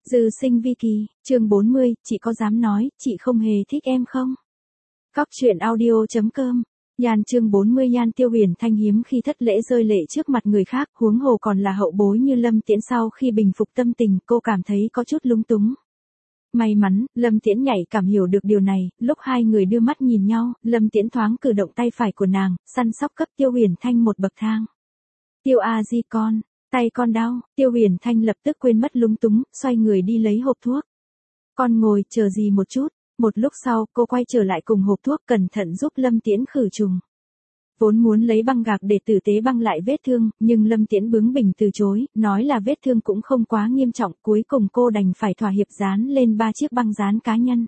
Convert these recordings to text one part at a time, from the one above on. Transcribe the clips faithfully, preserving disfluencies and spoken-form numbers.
Dư sinh vi kỳ, chương bốn mươi, chị có dám nói, chị không hề thích em không? Cóc truyện audio.com. Nhan chương bốn mươi. Nhan Tiêu Huyền Thanh hiếm khi thất lễ rơi lệ trước mặt người khác, huống hồ còn là hậu bối như Lâm Tiễn. Sau khi bình phục tâm tình, cô cảm thấy có chút lúng túng. May mắn, Lâm Tiễn nhạy cảm hiểu được điều này, lúc hai người đưa mắt nhìn nhau, Lâm Tiễn thoáng cử động tay phải của nàng, săn sóc cấp Tiêu Huyền Thanh một bậc thang. Tiêu A Di con, tay con đau. Tiêu Huyền Thanh lập tức quên mất lúng túng, xoay người đi lấy hộp thuốc. Con ngồi chờ gì một chút. Một lúc sau, cô quay trở lại cùng hộp thuốc, cẩn thận giúp Lâm Tiễn khử trùng. Vốn muốn lấy băng gạc để tử tế băng lại vết thương, nhưng Lâm Tiễn bướng bỉnh từ chối, nói là vết thương cũng không quá nghiêm trọng. Cuối cùng cô đành phải thỏa hiệp dán lên ba chiếc băng dán cá nhân.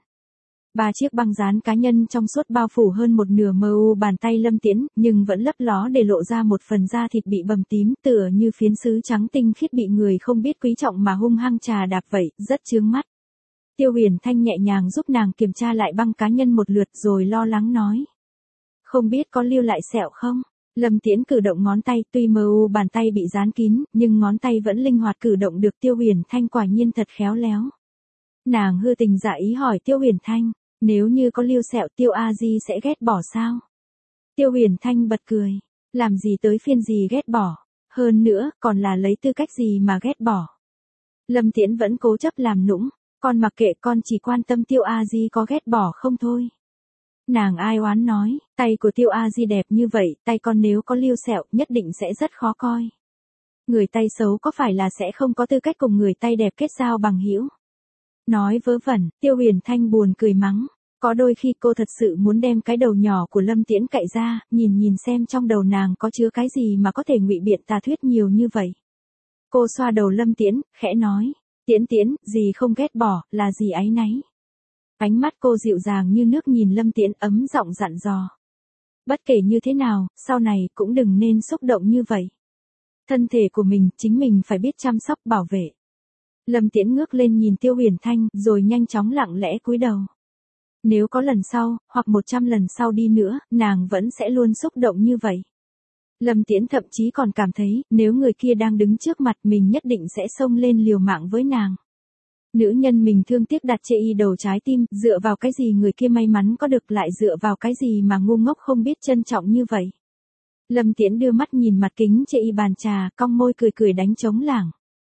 Ba chiếc băng dán cá nhân trong suốt bao phủ hơn một nửa mờ u bàn tay Lâm Tiễn, nhưng vẫn lấp ló để lộ ra một phần da thịt bị bầm tím, tựa như phiến sứ trắng tinh khiết bị người không biết quý trọng mà hung hăng trà đạp vậy, rất chướng mắt. Tiêu Huyền Thanh nhẹ nhàng giúp nàng kiểm tra lại băng cá nhân một lượt rồi lo lắng nói. Không biết có lưu lại sẹo không? Lâm Tiễn cử động ngón tay, tuy mờ u bàn tay bị dán kín, nhưng ngón tay vẫn linh hoạt cử động được. Tiêu Huyền Thanh quả nhiên thật khéo léo. Nàng hư tình giả ý hỏi Tiêu Huyền Thanh, nếu như có lưu sẹo Tiêu A Di sẽ ghét bỏ sao? Tiêu Huyền Thanh bật cười, làm gì tới phiên gì ghét bỏ, hơn nữa, còn là lấy tư cách gì mà ghét bỏ. Lâm Tiễn vẫn cố chấp làm nũng, con mặc kệ, con chỉ quan tâm Tiêu A Di có ghét bỏ không thôi. Nàng ai oán nói, tay của Tiêu A Di đẹp như vậy, tay con nếu có lưu sẹo nhất định sẽ rất khó coi. Người tay xấu có phải là sẽ không có tư cách cùng người tay đẹp kết giao bằng hữu? Nói vớ vẩn, Tiêu Huyền Thanh buồn cười mắng. Có đôi khi cô thật sự muốn đem cái đầu nhỏ của Lâm Tiễn cạy ra, nhìn nhìn xem trong đầu nàng có chứa cái gì mà có thể ngụy biện tà thuyết nhiều như vậy. Cô xoa đầu Lâm Tiễn, khẽ nói, Tiễn Tiễn, gì không ghét bỏ, là gì áy náy. Ánh mắt cô dịu dàng như nước nhìn Lâm Tiễn, ấm giọng dặn dò. Bất kể như thế nào, sau này cũng đừng nên xúc động như vậy. Thân thể của mình, chính mình phải biết chăm sóc bảo vệ. Lâm Tiễn ngước lên nhìn Tiêu Huyền Thanh, rồi nhanh chóng lặng lẽ cúi đầu. Nếu có lần sau, hoặc một trăm lần sau đi nữa, nàng vẫn sẽ luôn xúc động như vậy. Lâm Tiễn thậm chí còn cảm thấy, nếu người kia đang đứng trước mặt mình nhất định sẽ xông lên liều mạng với nàng. Nữ nhân mình thương tiếc đặt chê y đầu trái tim, dựa vào cái gì người kia may mắn có được, lại dựa vào cái gì mà ngu ngốc không biết trân trọng như vậy. Lâm Tiễn đưa mắt nhìn mặt kính chê y bàn trà, cong môi cười cười đánh trống lảng.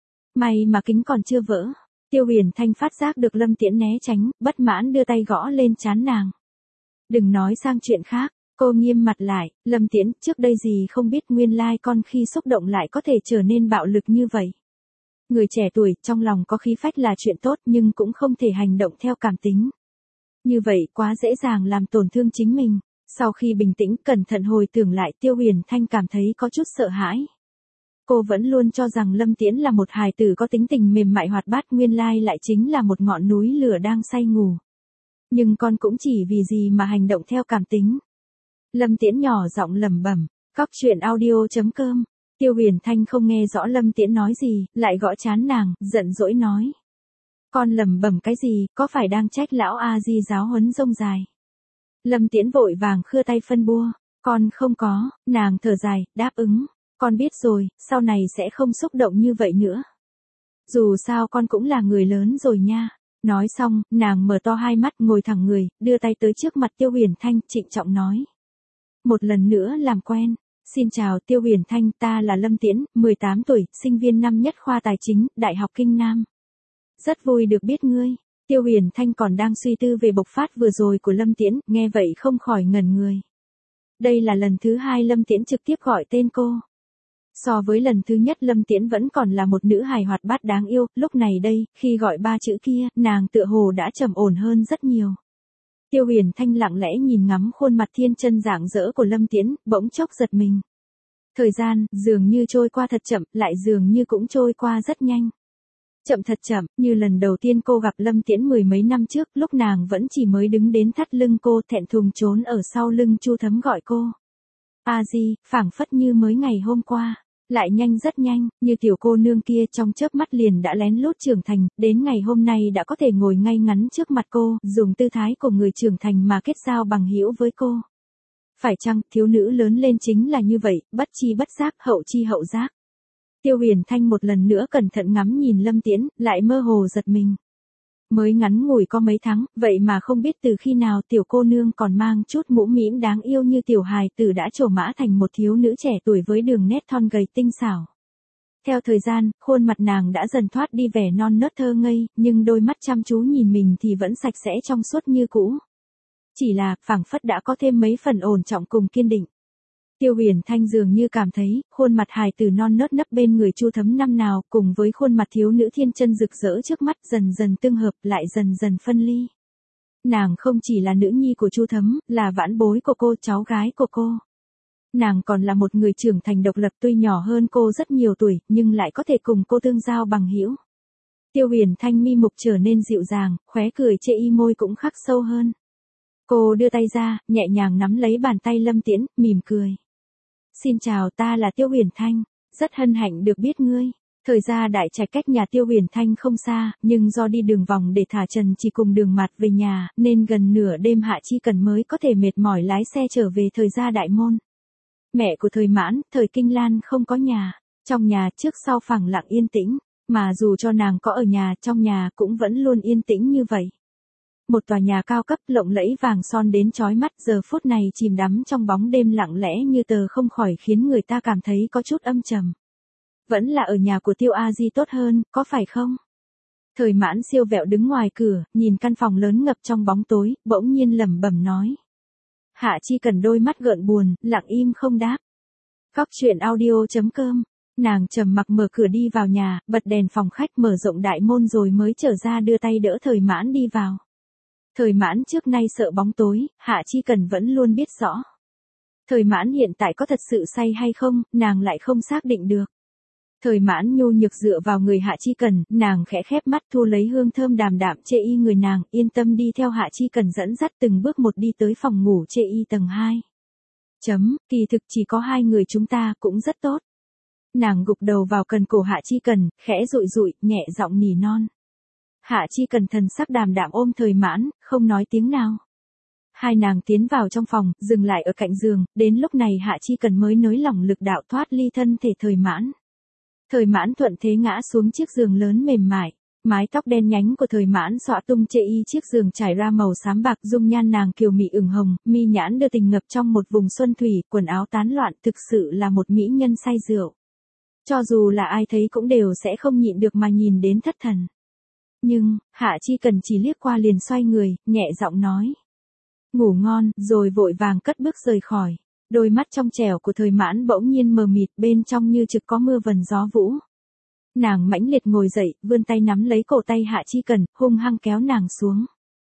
May mà kính còn chưa vỡ. Tiêu Huyền Thanh phát giác được Lâm Tiễn né tránh, bất mãn đưa tay gõ lên trán nàng. Đừng nói sang chuyện khác, cô nghiêm mặt lại, Lâm Tiễn, trước đây gì không biết nguyên lai con khi xúc động lại có thể trở nên bạo lực như vậy. Người trẻ tuổi, trong lòng có khí phách là chuyện tốt nhưng cũng không thể hành động theo cảm tính. Như vậy quá dễ dàng làm tổn thương chính mình. Sau khi bình tĩnh cẩn thận hồi tưởng lại, Tiêu Huyền Thanh cảm thấy có chút sợ hãi. Cô vẫn luôn cho rằng Lâm Tiễn là một hài tử có tính tình mềm mại hoạt bát, nguyên lai lại chính là một ngọn núi lửa đang say ngủ. Nhưng con cũng chỉ vì gì mà hành động theo cảm tính. Lâm Tiễn nhỏ giọng lẩm bẩm, cóc truyện audio.com. Tiêu Huyền Thanh không nghe rõ Lâm Tiễn nói gì, lại gõ trán nàng, giận dỗi nói. Con lẩm bẩm cái gì, có phải đang trách lão A Di giáo huấn rông dài? Lâm Tiễn vội vàng khưa tay phân bua, con không có. Nàng thở dài, đáp ứng. Con biết rồi, sau này sẽ không xúc động như vậy nữa. Dù sao con cũng là người lớn rồi nha. Nói xong, nàng mở to hai mắt, ngồi thẳng người, đưa tay tới trước mặt Tiêu Huyền Thanh, trịnh trọng nói. Một lần nữa làm quen. Xin chào Tiêu Huyền Thanh, ta là Lâm Tiễn, mười tám tuổi, sinh viên năm nhất khoa tài chính, Đại học Kinh Nam. Rất vui được biết ngươi. Tiêu Huyền Thanh còn đang suy tư về bộc phát vừa rồi của Lâm Tiễn, nghe vậy không khỏi ngẩn người. Đây là lần thứ hai Lâm Tiễn trực tiếp gọi tên cô. So với lần thứ nhất Lâm Tiễn vẫn còn là một nữ hài hoạt bát đáng yêu, lúc này đây, khi gọi ba chữ kia, nàng tựa hồ đã trầm ổn hơn rất nhiều. Tiêu Huyền Thanh lặng lẽ nhìn ngắm khuôn mặt thiên chân rạng rỡ của Lâm Tiễn, bỗng chốc giật mình. Thời gian, dường như trôi qua thật chậm, lại dường như cũng trôi qua rất nhanh. Chậm thật chậm, như lần đầu tiên cô gặp Lâm Tiễn mười mấy năm trước, lúc nàng vẫn chỉ mới đứng đến thắt lưng cô, thẹn thùng trốn ở sau lưng Chu Thấm gọi cô. A Di, phảng phất như mới ngày hôm qua. Lại nhanh rất nhanh, như tiểu cô nương kia trong chớp mắt liền đã lén lút trưởng thành, đến ngày hôm nay đã có thể ngồi ngay ngắn trước mặt cô, dùng tư thái của người trưởng thành mà kết giao bằng hữu với cô. Phải chăng, thiếu nữ lớn lên chính là như vậy, bất chi bất giác, hậu chi hậu giác. Tiêu Huyền Thanh một lần nữa cẩn thận ngắm nhìn Lâm Tiễn, lại mơ hồ giật mình. Mới ngắn ngủi có mấy tháng, vậy mà không biết từ khi nào tiểu cô nương còn mang chút mũ mĩm đáng yêu như tiểu hài tử đã trổ mã thành một thiếu nữ trẻ tuổi với đường nét thon gầy tinh xảo. Theo thời gian, khuôn mặt nàng đã dần thoát đi vẻ non nớt thơ ngây, nhưng đôi mắt chăm chú nhìn mình thì vẫn sạch sẽ trong suốt như cũ. Chỉ là, phảng phất đã có thêm mấy phần ổn trọng cùng kiên định. Tiêu Huyền Thanh dường như cảm thấy, khuôn mặt hài tử non nớt nấp bên người Chu Thấm năm nào, cùng với khuôn mặt thiếu nữ thiên chân rực rỡ trước mắt dần dần tương hợp, lại dần dần phân ly. Nàng không chỉ là nữ nhi của Chu Thấm, là vãn bối của cô, cháu gái của cô. Nàng còn là một người trưởng thành độc lập, tuy nhỏ hơn cô rất nhiều tuổi, nhưng lại có thể cùng cô tương giao bằng hữu. Tiêu Huyền Thanh mi mục trở nên dịu dàng, khóe cười chê y môi cũng khắc sâu hơn. Cô đưa tay ra, nhẹ nhàng nắm lấy bàn tay Lâm Tiễn, mỉm cười. Xin chào, ta là Tiêu Huyền Thanh, rất hân hạnh được biết ngươi. Thời ra Đại Trạch cách nhà Tiêu Huyền Thanh không xa, nhưng do đi đường vòng để thả Trần chỉ cùng đường mạt về nhà, nên gần nửa đêm Hạ Chi Cần mới có thể mệt mỏi lái xe trở về Thời gia Đại Môn. Mẹ của Thời Mãn, Thời Kinh Lan không có nhà, trong nhà trước sau phẳng lặng yên tĩnh, mà dù cho nàng có ở nhà, trong nhà cũng vẫn luôn yên tĩnh như vậy. Một tòa nhà cao cấp lộng lẫy vàng son đến chói mắt giờ phút này chìm đắm trong bóng đêm lặng lẽ như tờ không khỏi khiến người ta cảm thấy có chút âm trầm. Vẫn là ở nhà của Tiêu A Di tốt hơn, có phải không? Thời Mãn siêu vẹo đứng ngoài cửa, nhìn căn phòng lớn ngập trong bóng tối, bỗng nhiên lẩm bẩm nói. Hạ Chi Cần đôi mắt gợn buồn, lặng im không đáp. Cóc truyện audio chấm com. Nàng trầm mặc mở cửa đi vào nhà, bật đèn phòng khách, mở rộng đại môn rồi mới trở ra đưa tay đỡ Thời Mãn đi vào. Thời Mãn trước nay sợ bóng tối, Hạ Chi Cần vẫn luôn biết rõ. Thời Mãn hiện tại có thật sự say hay không, nàng lại không xác định được. Thời Mãn nhu nhược dựa vào người Hạ Chi Cần, nàng khẽ khép mắt thu lấy hương thơm đàm đạm chê y người nàng, yên tâm đi theo Hạ Chi Cần dẫn dắt từng bước một đi tới phòng ngủ chê y tầng hai. Chấm, kỳ thực chỉ có hai người chúng ta cũng rất tốt. Nàng gục đầu vào cần cổ Hạ Chi Cần, khẽ dụi dụi, nhẹ giọng nỉ non. Hạ Chi Cần thần sắc đàm đạm ôm Thời Mãn, không nói tiếng nào. Hai nàng tiến vào trong phòng, dừng lại ở cạnh giường, đến lúc này Hạ Chi Cần mới nới lỏng lực đạo thoát ly thân thể Thời Mãn. Thời Mãn thuận thế ngã xuống chiếc giường lớn mềm mại, mái tóc đen nhánh của Thời Mãn xõa tung chê y chiếc giường trải ra màu xám bạc, dung nhan nàng kiều mị ửng hồng, mi nhãn đưa tình ngập trong một vùng xuân thủy, quần áo tán loạn, thực sự là một mỹ nhân say rượu. Cho dù là ai thấy cũng đều sẽ không nhịn được mà nhìn đến thất thần. Nhưng, Hạ Chi Cần chỉ liếc qua liền xoay người, nhẹ giọng nói. Ngủ ngon, rồi vội vàng cất bước rời khỏi. Đôi mắt trong trẻo của Thời Mãn bỗng nhiên mờ mịt, bên trong như trực có mưa vần gió vũ. Nàng mãnh liệt ngồi dậy, vươn tay nắm lấy cổ tay Hạ Chi Cần, hung hăng kéo nàng xuống.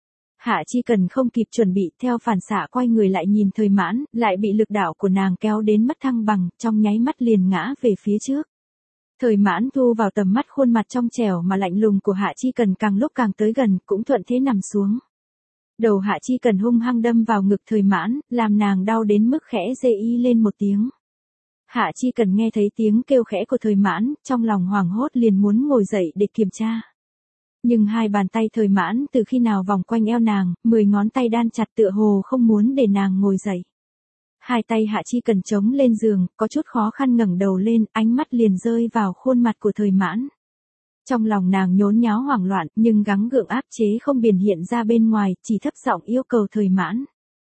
Hạ Chi Cần không kịp chuẩn bị, theo phản xạ quay người lại nhìn Thời Mãn, lại bị lực đạo của nàng kéo đến mất thăng bằng, trong nháy mắt liền ngã về phía trước. Thời Mãn thu vào tầm mắt khuôn mặt trong trẻo mà lạnh lùng của Hạ Chi Cần càng lúc càng tới gần, cũng thuận thế nằm xuống. Đầu Hạ Chi Cần hung hăng đâm vào ngực Thời Mãn, làm nàng đau đến mức khẽ rê y lên một tiếng. Hạ Chi Cần nghe thấy tiếng kêu khẽ của Thời Mãn, trong lòng hoảng hốt liền muốn ngồi dậy để kiểm tra. Nhưng hai bàn tay Thời Mãn từ khi nào vòng quanh eo nàng, mười ngón tay đan chặt tựa hồ không muốn để nàng ngồi dậy. Hai tay Hạ Chi Cần chống lên giường, có chút khó khăn ngẩng đầu lên, ánh mắt liền rơi vào khuôn mặt của Thời Mãn. Trong lòng nàng nhốn nháo hoảng loạn, nhưng gắng gượng áp chế không biểu hiện ra bên ngoài, chỉ thấp giọng yêu cầu Thời Mãn.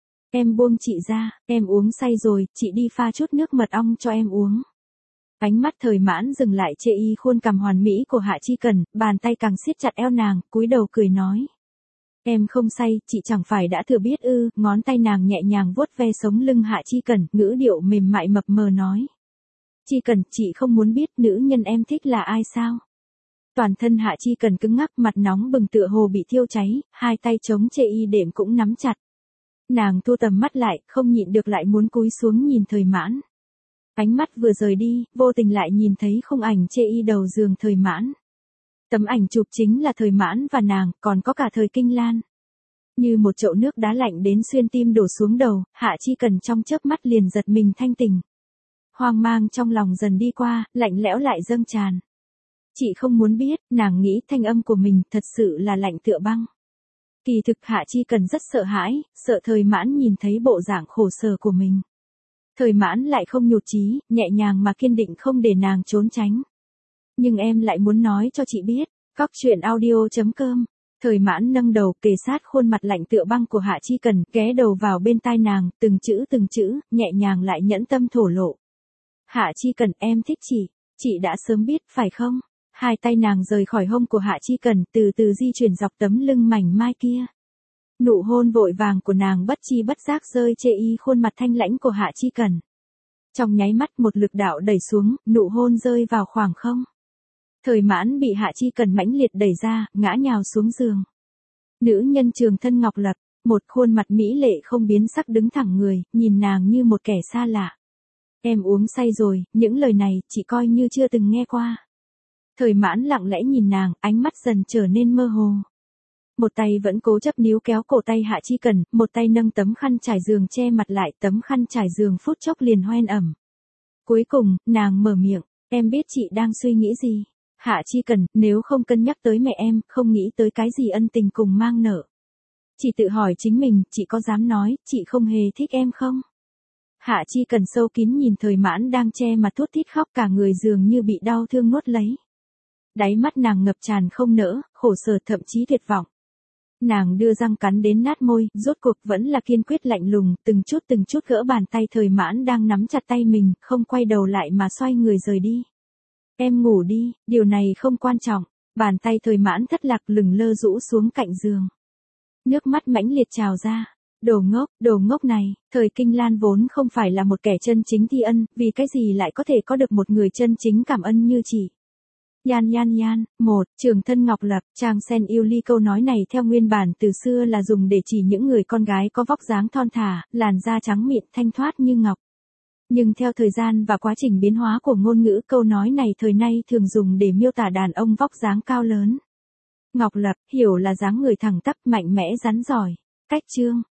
Em buông chị ra, em uống say rồi, chị đi pha chút nước mật ong cho em uống. Ánh mắt Thời Mãn dừng lại chê y khuôn cằm hoàn mỹ của Hạ Chi Cần, bàn tay càng siết chặt eo nàng, cúi đầu cười nói. Em không say, chị chẳng phải đã thừa biết ư, ngón tay nàng nhẹ nhàng vuốt ve sống lưng Hạ Chi Cần, ngữ điệu mềm mại mập mờ nói. Chi Cần, chị không muốn biết nữ nhân em thích là ai sao? Toàn thân Hạ Chi Cần cứng ngắc, mặt nóng bừng tựa hồ bị thiêu cháy, hai tay chống chê y đệm cũng nắm chặt. Nàng thu tầm mắt lại, không nhịn được lại muốn cúi xuống nhìn Thời Mãn. Ánh mắt vừa rời đi, vô tình lại nhìn thấy khung ảnh chê y đầu giường Thời Mãn. Tấm ảnh chụp chính là Thời Mãn và nàng, còn có cả Thời Kinh Lan. Như một chậu nước đá lạnh đến xuyên tim đổ xuống đầu, Hạ Chi Cần trong chớp mắt liền giật mình thanh tỉnh. Hoang mang trong lòng dần đi qua, lạnh lẽo lại dâng tràn. Chị không muốn biết, nàng nghĩ thanh âm của mình thật sự là lạnh tựa băng. Kỳ thực Hạ Chi Cần rất sợ hãi, sợ Thời Mãn nhìn thấy bộ dạng khổ sở của mình. Thời Mãn lại không nhụt chí, nhẹ nhàng mà kiên định không để nàng trốn tránh. Nhưng em lại muốn nói cho chị biết. Cóc truyện audio chấm com. Thời Mãn nâng đầu kề sát khuôn mặt lạnh tựa băng của Hạ Chi Cần, ghé đầu vào bên tai nàng, từng chữ từng chữ, nhẹ nhàng lại nhẫn tâm thổ lộ. Hạ Chi Cần, em thích chị, chị đã sớm biết, phải không? Hai tay nàng rời khỏi hông của Hạ Chi Cần, từ từ di chuyển dọc tấm lưng mảnh mai kia. Nụ hôn vội vàng của nàng bất chi bất giác rơi chê y khuôn mặt thanh lãnh của Hạ Chi Cần. Trong nháy mắt một lực đạo đẩy xuống, nụ hôn rơi vào khoảng không. Thời Mãn bị Hạ Chi Cần mãnh liệt đẩy ra, ngã nhào xuống giường. Nữ nhân trường thân ngọc lập, một khuôn mặt mỹ lệ không biến sắc đứng thẳng người, nhìn nàng như một kẻ xa lạ. Em uống say rồi, những lời này, chị coi như chưa từng nghe qua. Thời Mãn lặng lẽ nhìn nàng, ánh mắt dần trở nên mơ hồ. Một tay vẫn cố chấp níu kéo cổ tay Hạ Chi Cần, một tay nâng tấm khăn trải giường che mặt lại, tấm khăn trải giường phút chốc liền hoen ẩm. Cuối cùng, nàng mở miệng, em biết chị đang suy nghĩ gì. Hạ Chi Cần, nếu không cân nhắc tới mẹ em, không nghĩ tới cái gì ân tình cùng mang nợ. Chị tự hỏi chính mình, chị có dám nói, chị không hề thích em không? Hạ Chi Cần sâu kín nhìn Thời Mãn đang che mặt thút thít khóc, cả người dường như bị đau thương nuốt lấy. Đáy mắt nàng ngập tràn không nỡ, khổ sở, thậm chí tuyệt vọng. Nàng đưa răng cắn đến nát môi, rốt cuộc vẫn là kiên quyết lạnh lùng, từng chút từng chút gỡ bàn tay Thời Mãn đang nắm chặt tay mình, không quay đầu lại mà xoay người rời đi. Em ngủ đi, điều này không quan trọng. Bàn tay Thời Mãn thất lạc lửng lơ rũ xuống cạnh giường. Nước mắt mãnh liệt trào ra. Đồ ngốc, đồ ngốc này, Thời Kinh Lan vốn không phải là một kẻ chân chính thi ân, vì cái gì lại có thể có được một người chân chính cảm ân như chị. Yan yan yan, một, trường thân ngọc lập, trang sen yêu ly. Câu nói này theo nguyên bản từ xưa là dùng để chỉ những người con gái có vóc dáng thon thả, làn da trắng mịn thanh thoát như ngọc. Nhưng theo thời gian và quá trình biến hóa của ngôn ngữ, câu nói này thời nay thường dùng để miêu tả đàn ông vóc dáng cao lớn. Ngọc lập, hiểu là dáng người thẳng tắp, mạnh mẽ rắn giỏi. Cách chương